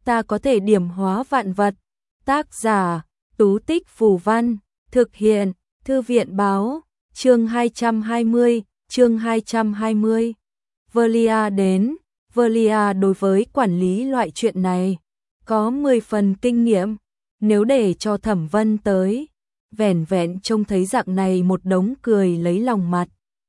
ta có thể điểm hóa vạn vật. Tác giả, Tú Tích Phù Văn, thực hiện, Thư viện Báo, chương 220. Velia đến, Velia đối với quản lý loại chuyện này, có 10 phần kinh nghiệm, nếu để cho Thẩm Vân tới, vẻn vẹn trông thấy dạng này một đống cười lấy lòng mặt.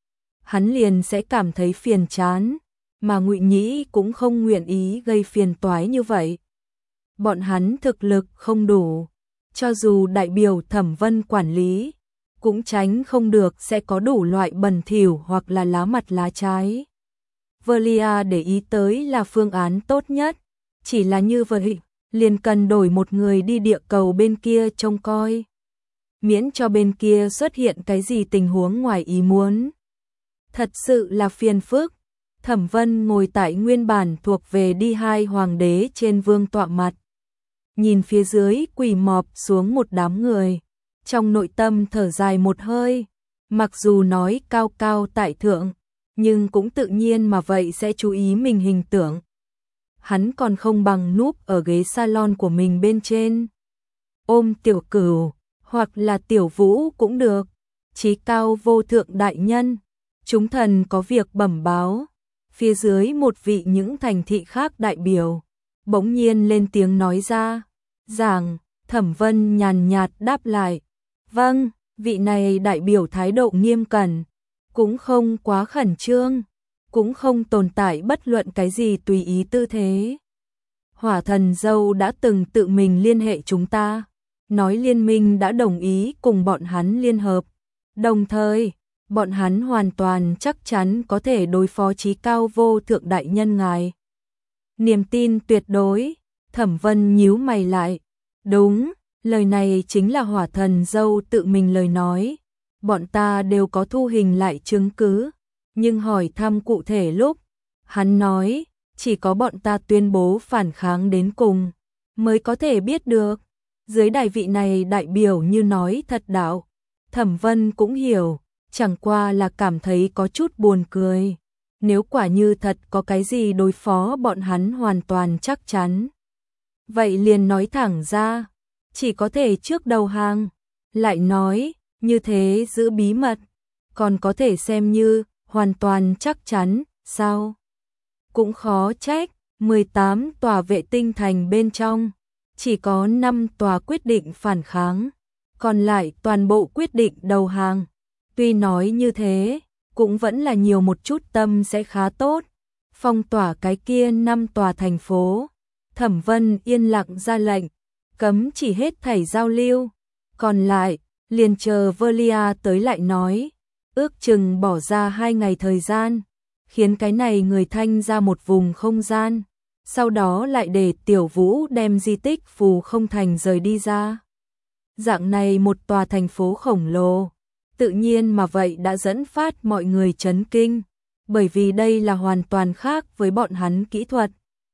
Hắn liền sẽ cảm thấy phiền chán, mà Ngụy Nhĩ cũng không nguyện ý gây phiền toái như vậy. Bọn hắn thực lực không đủ, cho dù đại biểu Thẩm Vân quản lý, cũng tránh không được sẽ có đủ loại bẩn thỉu hoặc là lá mặt lá trái. Velia để ý tới là phương án tốt nhất, chỉ là như vậy, liền cần đổi một người đi địa cầu bên kia trông coi. Miễn cho bên kia xuất hiện cái gì tình huống ngoài ý muốn. Thật sự là phiền phức. Thẩm Vân ngồi tại nguyên bản thuộc về đi hai hoàng đế trên vương tọa mặt. Nhìn phía dưới quỳ mọp xuống một đám người. Trong nội tâm thở dài một hơi. Mặc dù nói cao cao tại thượng, nhưng cũng tự nhiên mà vậy sẽ chú ý mình hình tượng. Hắn còn không bằng núp ở ghế salon của mình bên trên. Ôm Tiểu Cửu, hoặc là Tiểu Vũ cũng được. Chí cao vô thượng đại nhân, chúng thần có việc bẩm báo. Phía dưới một vị những thành thị khác đại biểu, bỗng nhiên lên tiếng nói ra. Giảng, Thẩm Vân nhàn nhạt đáp lại. Vâng, vị này đại biểu thái độ nghiêm cẩn, cũng không quá khẩn trương, cũng không tồn tại bất luận cái gì tùy ý tư thế. Hỏa thần dâu đã từng tự mình liên hệ chúng ta, nói liên minh đã đồng ý cùng bọn hắn liên hợp. Đồng thời, bọn hắn hoàn toàn chắc chắn có thể đối phó chí cao vô thượng đại nhân ngài. Niềm tin tuyệt đối, Thẩm Vân nhíu mày lại. Đúng, lời này chính là hỏa thần dâu tự mình lời nói. Bọn ta đều có thu hình lại chứng cứ, nhưng hỏi thăm cụ thể lúc, hắn nói, chỉ có bọn ta tuyên bố phản kháng đến cùng, mới có thể biết được. Dưới đại vị này đại biểu như nói thật đạo, Thẩm Vân cũng hiểu, chẳng qua là cảm thấy có chút buồn cười. Nếu quả như thật có cái gì đối phó bọn hắn hoàn toàn chắc chắn. Vậy liền nói thẳng ra, chỉ có thể trước đầu hàng, lại nói, như thế giữ bí mật, còn có thể xem như hoàn toàn chắc chắn, sao? Cũng khó trách, 18 tòa vệ tinh thành bên trong, chỉ có 5 tòa quyết định phản kháng, còn lại toàn bộ quyết định đầu hàng. Tuy nói như thế, cũng vẫn là nhiều một chút tâm sẽ khá tốt. Phong tỏa cái kia 5 tòa thành phố, Thẩm Vân yên lặng ra lệnh, cấm chỉ hết thảy giao lưu, còn lại liền chờ Velia tới lại nói, ước chừng bỏ ra 2 ngày thời gian, khiến cái này người Thanh ra một vùng không gian, sau đó lại để Tiểu Vũ đem di tích Phù Không Thành rời đi ra. Dạng này một tòa thành phố khổng lồ, tự nhiên mà vậy đã dẫn phát mọi người chấn kinh, bởi vì đây là hoàn toàn khác với bọn hắn kỹ thuật.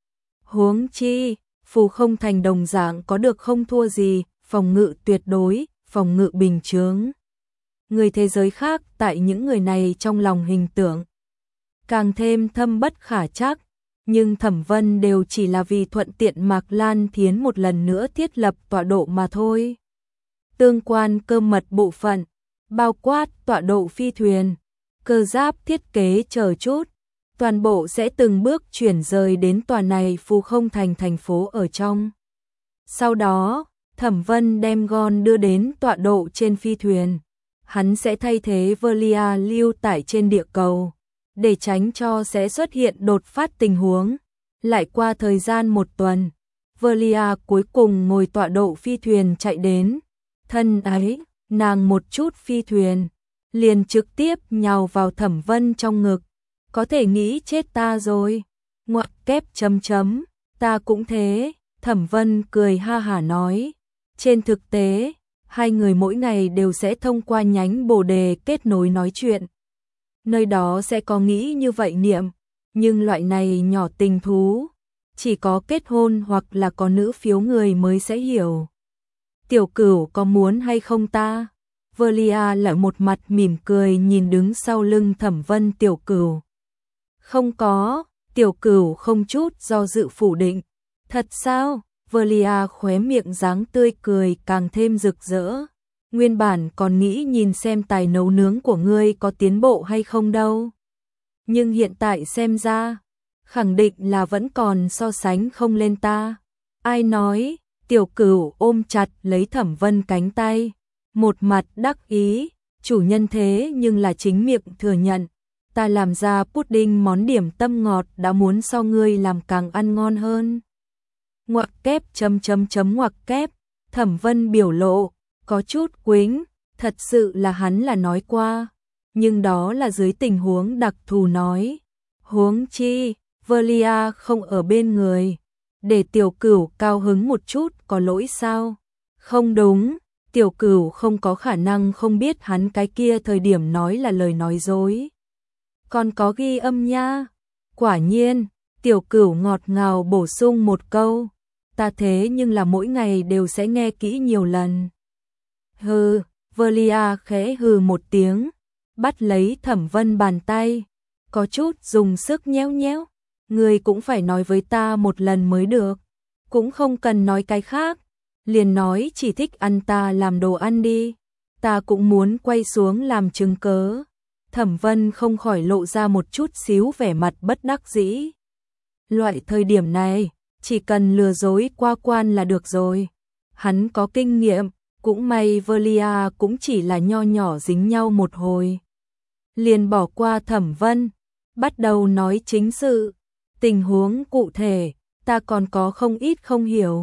Huống chi, Phù Không Thành đồng dạng có được không thua gì, phòng ngự tuyệt đối, phòng ngự bình chướng. Người thế giới khác tại những người này trong lòng hình tượng càng thêm thâm bất khả trắc, nhưng Thẩm Vân đều chỉ là vì thuận tiện Mạc Lan Thiến một lần nữa thiết lập tọa độ mà thôi. Tương quan cơ mật bộ phận, bao quát tọa độ phi thuyền, cơ giáp thiết kế chờ chút, toàn bộ sẽ từng bước chuyển rời đến tòa này Phù Không Thành thành phố ở trong. Sau đó, Thẩm Vân đem Gon đưa đến tọa độ trên phi thuyền. Hắn sẽ thay thế Velia lưu tại trên địa cầu, để tránh cho sẽ xuất hiện đột phát tình huống. Lại qua thời gian 1 tuần, Velia cuối cùng ngồi tọa độ phi thuyền chạy đến. Thân ấy, nàng một chút phi thuyền, liền trực tiếp nhào vào Thẩm Vân trong ngực. Có thể nghĩ chết ta rồi. Ngoặc kép chấm chấm, ta cũng thế. Thẩm Vân cười ha hả nói. Trên thực tế, hai người mỗi ngày đều sẽ thông qua nhánh bồ đề kết nối nói chuyện. Nơi đó sẽ có nghĩ như vậy niệm, nhưng loại này nhỏ tình thú, chỉ có kết hôn hoặc là có nữ phiếu người mới sẽ hiểu. Tiểu Cửu có muốn hay không ta? Velia lại một mặt mỉm cười nhìn đứng sau lưng Thẩm Vân Tiểu Cửu. Không có, Tiểu Cửu không chút do dự phủ định. Thật sao? Velia khóe miệng dáng tươi cười càng thêm rực rỡ. Nguyên bản còn nghĩ nhìn xem tài nấu nướng của ngươi có tiến bộ hay không đâu. Nhưng hiện tại xem ra, khẳng định là vẫn còn so sánh không lên ta. Ai nói? Tiểu Cửu ôm chặt lấy Thẩm Vân cánh tay, một mặt đắc ý, chủ nhân thế nhưng là chính miệng thừa nhận. Ta làm ra pudding món điểm tâm ngọt đã muốn so ngươi làm càng ăn ngon hơn. Ngoặc kép ngoặc kép, Thẩm Vân biểu lộ có chút quĩnh, thật sự là hắn là nói qua, nhưng đó là dưới tình huống đặc thù nói. Huống chi, Velia không ở bên người, để Tiểu Cửu cao hứng một chút có lỗi sao? Không đúng, Tiểu Cửu không có khả năng không biết hắn cái kia thời điểm nói là lời nói dối. Còn có ghi âm nha. Quả nhiên, Tiểu Cửu ngọt ngào bổ sung một câu. Ta thế nhưng là mỗi ngày đều sẽ nghe kỹ nhiều lần. Hừ, Velia khẽ hừ một tiếng, bắt lấy Thẩm Vân bàn tay, có chút dùng sức nhéo nhéo. Ngươi cũng phải nói với ta một lần mới được, cũng không cần nói cái khác, liền nói chỉ thích ăn ta làm đồ ăn đi, ta cũng muốn quay xuống làm chứng cớ. Thẩm Vân không khỏi lộ ra một chút xíu vẻ mặt bất đắc dĩ. Loại thời điểm này, chỉ cần lừa dối qua quan là được rồi. Hắn có kinh nghiệm, cũng may Velia cũng chỉ là nho nhỏ dính nhau một hồi. Liền bỏ qua Thẩm Vân, bắt đầu nói chính sự. Tình huống cụ thể, ta còn có không ít không hiểu.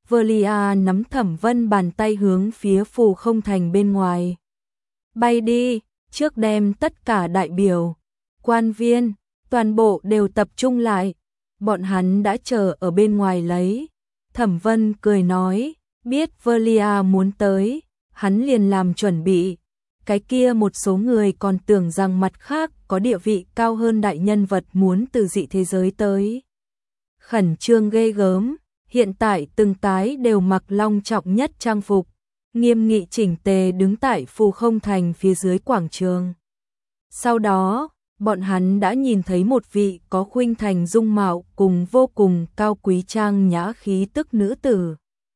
Velia nắm Thẩm Vân bàn tay hướng phía Phù Không Thành bên ngoài. Bay đi, trước đem tất cả đại biểu, quan viên, toàn bộ đều tập trung lại. Bọn hắn đã chờ ở bên ngoài lấy. Thẩm Vân cười nói, biết Velia muốn tới, hắn liền làm chuẩn bị. Cái kia một số người còn tưởng rằng mặt khác có địa vị cao hơn đại nhân vật muốn từ dị thế giới tới. Khẩn trương ghê gớm, hiện tại từng cái đều mặc long trọng nhất trang phục, nghiêm nghị chỉnh tề đứng tại Phù Không Thành phía dưới quảng trường. Sau đó, bọn hắn đã nhìn thấy một vị có khuynh thành dung mạo cùng vô cùng cao quý trang nhã khí tức nữ tử.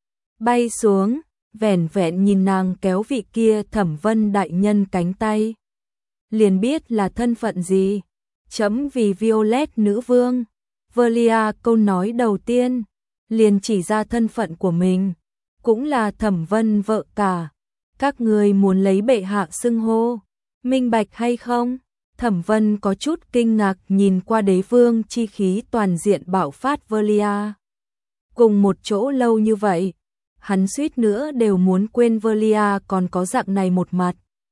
Bay xuống, vẻn vẹn nhìn nàng kéo vị kia Thẩm Vân đại nhân cánh tay. Liền biết là thân phận gì. Chấm vì Violet nữ vương. Velia câu nói đầu tiên, liền chỉ ra thân phận của mình. Cũng là Thẩm Vân vợ cả. Các người muốn lấy bệ hạ xưng hô, minh bạch hay không? Thẩm Vân có chút kinh ngạc nhìn qua đế vương chi khí toàn diện bạo phát Velia. Cùng một chỗ lâu như vậy, hắn suýt nữa đều muốn quên Velia còn có dạng này một mặt.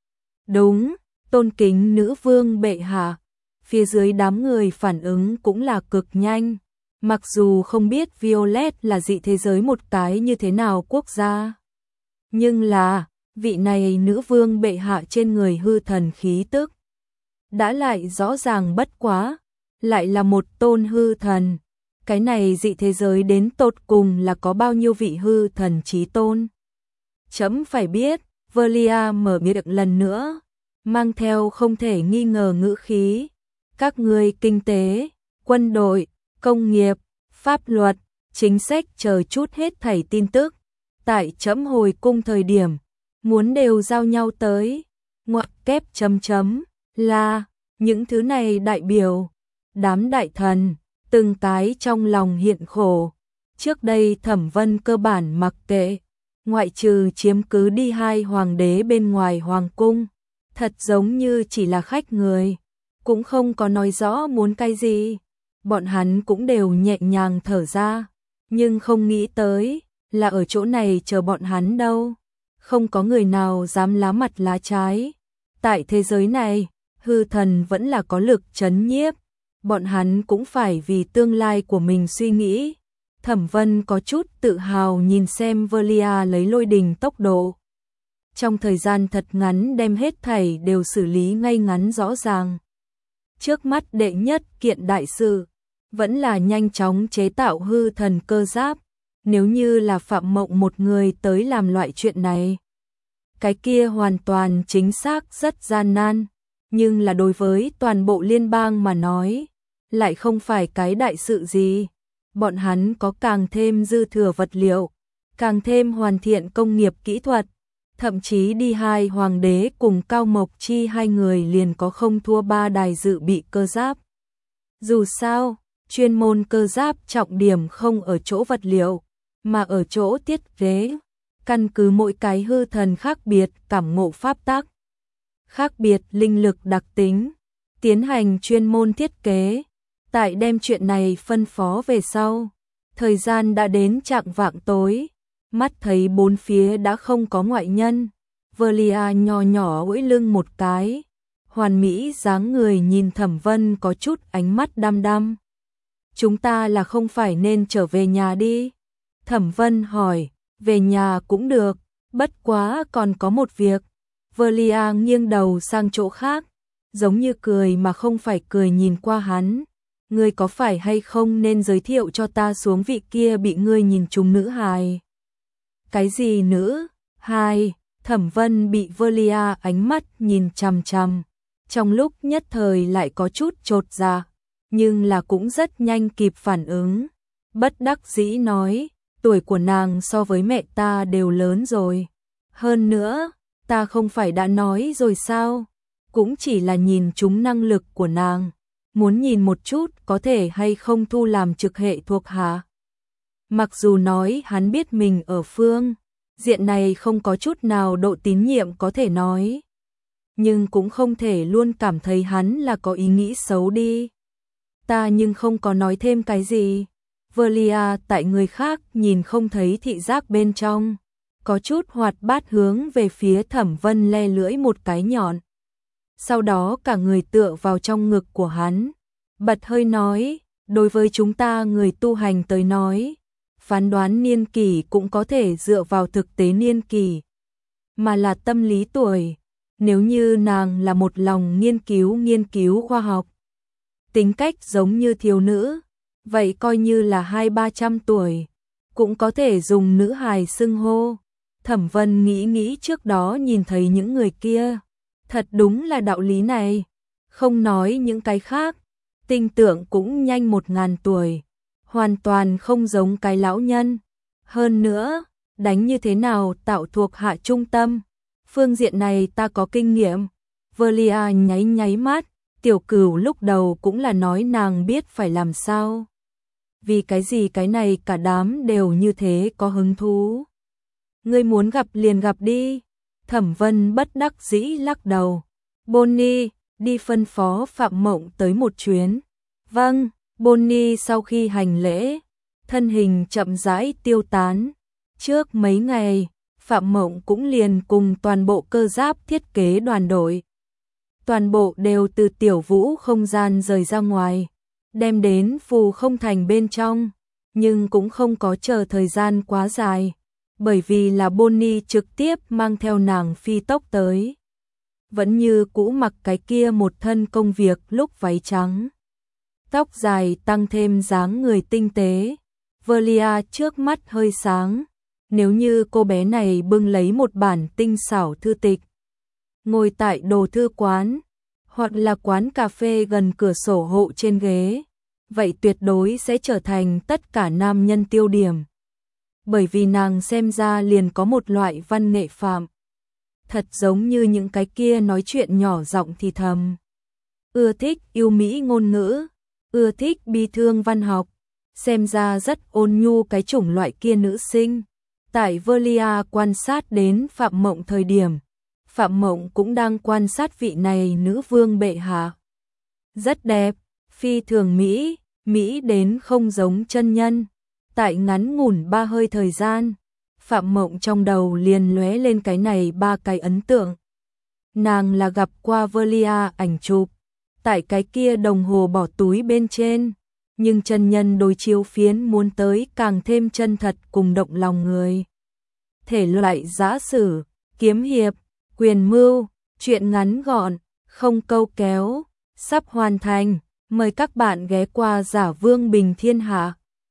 Đúng, tôn kính nữ vương bệ hạ. Phía dưới đám người phản ứng cũng là cực nhanh. Mặc dù không biết Violet là dị thế giới một cái như thế nào quốc gia. Nhưng là, vị này nữ vương bệ hạ trên người hư thần khí tức. Đã lại rõ ràng bất quá, lại là một tôn hư thần. Cái này dị thế giới đến tột cùng là có bao nhiêu vị hư thần chí tôn. Chấm phải biết, Velia mở miệng lần nữa, mang theo không thể nghi ngờ ngữ khí. Các ngươi kinh tế, quân đội, công nghiệp, pháp luật, chính sách chờ chút hết thảy tin tức. Tại chấm hồi cung thời điểm, muốn đều giao nhau tới. Ngoặc kép là, những thứ này đại biểu, đám đại thần, từng cái trong lòng hiện khổ. Trước đây Thẩm Vân cơ bản mặc kệ, ngoại trừ chiếm cứ đi hai hoàng đế bên ngoài hoàng cung, thật giống như chỉ là khách người, cũng không có nói rõ muốn cái gì. Bọn hắn cũng đều nhẹ nhàng thở ra, nhưng không nghĩ tới là ở chỗ này chờ bọn hắn đâu. Không có người nào dám lá mặt lá trái. Tại thế giới này, hư thần vẫn là có lực trấn nhiếp. Bọn hắn cũng phải vì tương lai của mình suy nghĩ. Thẩm Vân có chút tự hào nhìn xem Velia lấy lôi đình tốc độ. Trong thời gian thật ngắn đem hết thảy đều xử lý ngay ngắn rõ ràng. Trước mắt đệ nhất kiện đại sự, vẫn là nhanh chóng chế tạo hư thần cơ giáp. Nếu như là Phạm Mộng một người tới làm loại chuyện này, cái kia hoàn toàn chính xác rất gian nan. Nhưng là đối với toàn bộ liên bang mà nói, lại không phải cái đại sự gì. bọn hắn có càng thêm dư thừa vật liệu, càng thêm hoàn thiện công nghiệp kỹ thuật, thậm chí đi hai hoàng đế cùng Cao Mộc Chi hai người liền có không thua ba đài dự bị cơ giáp. Dù sao, chuyên môn cơ giáp trọng điểm không ở chỗ vật liệu, mà ở chỗ thiết kế, căn cứ mỗi cái hư thần khác biệt cảm ngộ pháp tắc, khác biệt linh lực đặc tính, tiến hành chuyên môn thiết kế. Tại đem chuyện này phân phó về sau, thời gian đã đến chạng vạng tối, mắt thấy bốn phía đã không có ngoại nhân, Velia nho nhỏ uỗi lưng một cái, hoàn mỹ dáng người nhìn Thẩm Vân có chút ánh mắt đăm đăm. Chúng ta là không phải nên trở về nhà đi? Thẩm Vân hỏi, về nhà cũng được, bất quá còn có một việc. Velia nghiêng đầu sang chỗ khác, giống như cười mà không phải cười nhìn qua hắn. Ngươi có phải hay không nên giới thiệu cho ta xuống vị kia bị ngươi nhìn trúng nữ hài? Cái gì nữ hài? Thẩm Vân bị Velia ánh mắt nhìn chằm chằm, trong lúc nhất thời lại có chút chột dạ, nhưng là cũng rất nhanh kịp phản ứng. Bất đắc dĩ nói, tuổi của nàng so với mẹ ta đều lớn rồi. Hơn nữa, ta không phải đã nói rồi sao? Cũng chỉ là nhìn trúng năng lực của nàng. Muốn nhìn một chút có thể hay không thu làm trực hệ thuộc hạ. Mặc dù nói hắn biết mình ở phương diện này không có chút nào độ tín nhiệm có thể nói, nhưng cũng không thể luôn cảm thấy hắn là có ý nghĩ xấu đi. Ta nhưng không có nói thêm cái gì. Velia tại người khác nhìn không thấy thị giác bên trong, có chút hoạt bát hướng về phía Thẩm Vân le lưỡi một cái nhọn. Sau đó cả người tựa vào trong ngực của hắn, bật hơi nói, đối với chúng ta người tu hành tới nói, phán đoán niên kỷ cũng có thể dựa vào thực tế niên kỷ, mà là tâm lý tuổi. Nếu như nàng là một lòng nghiên cứu khoa học, tính cách giống như thiếu nữ, vậy coi như là 200-300 tuổi, cũng có thể dùng nữ hài xưng hô. Thẩm Vân nghĩ trước đó nhìn thấy những người kia, thật đúng là đạo lý này. Không nói những cái khác, tinh tượng cũng nhanh 1000 tuổi, hoàn toàn không giống cái lão nhân. Hơn nữa, đánh như thế nào tạo thuộc hạ trung tâm, phương diện này ta có kinh nghiệm. Velia nháy mắt, Tiểu Cửu lúc đầu cũng là nói nàng biết phải làm sao. Vì cái gì cái này cả đám đều như thế có hứng thú. Ngươi muốn gặp liền gặp đi. Thẩm Vân bất đắc dĩ lắc đầu. Bonnie, đi phân phó Phạm Mộng tới một chuyến. Vâng. Bonnie sau khi hành lễ, thân hình chậm rãi tiêu tán. Trước mấy ngày, Phạm Mộng cũng liền cùng toàn bộ cơ giáp thiết kế đoàn đội. Toàn bộ đều từ Tiểu Vũ không gian rời ra ngoài, đem đến Phù Không Thành bên trong, nhưng cũng không có chờ thời gian quá dài, bởi vì là Bonnie trực tiếp mang theo nàng phi tốc tới. Vẫn như cũ mặc cái kia một thân công việc lúc váy trắng. Tóc dài tăng thêm dáng người tinh tế. Velia trước mắt hơi sáng. Nếu như cô bé này bưng lấy một bản tinh xảo thư tịch, ngồi tại đồ thư quán, hoặc là quán cà phê gần cửa sổ hộ trên ghế, vậy tuyệt đối sẽ trở thành tất cả nam nhân tiêu điểm. Bởi vì nàng xem ra liền có một loại văn nghệ phạm. Thật giống như những cái kia nói chuyện nhỏ giọng thì thầm. Ưa thích yêu mỹ ngôn ngữ, ưa thích bi thương văn học, xem ra rất ôn nhu cái chủng loại kia nữ sinh. Tại Velia quan sát đến Phạm Mộng thời điểm, Phạm Mộng cũng đang quan sát vị này nữ vương bệ hạ. Rất đẹp, phi thường mỹ, mỹ đến không giống chân nhân. Tại ngắn ngủn 3 hơi thời gian, Phạm Mộng trong đầu liền lóe lên cái này 3 cái ấn tượng. Nàng là gặp qua Velia ảnh chụp, tại cái kia đồng hồ bỏ túi bên trên, nhưng chân nhân đối chiếu phiến muốn tới càng thêm chân thật cùng động lòng người. Thể loại giã sử, kiếm hiệp, quyền mưu, truyện ngắn gọn, không câu kéo, sắp hoàn thành, mời các bạn ghé qua Giả Vương Bình Thiên Hạ.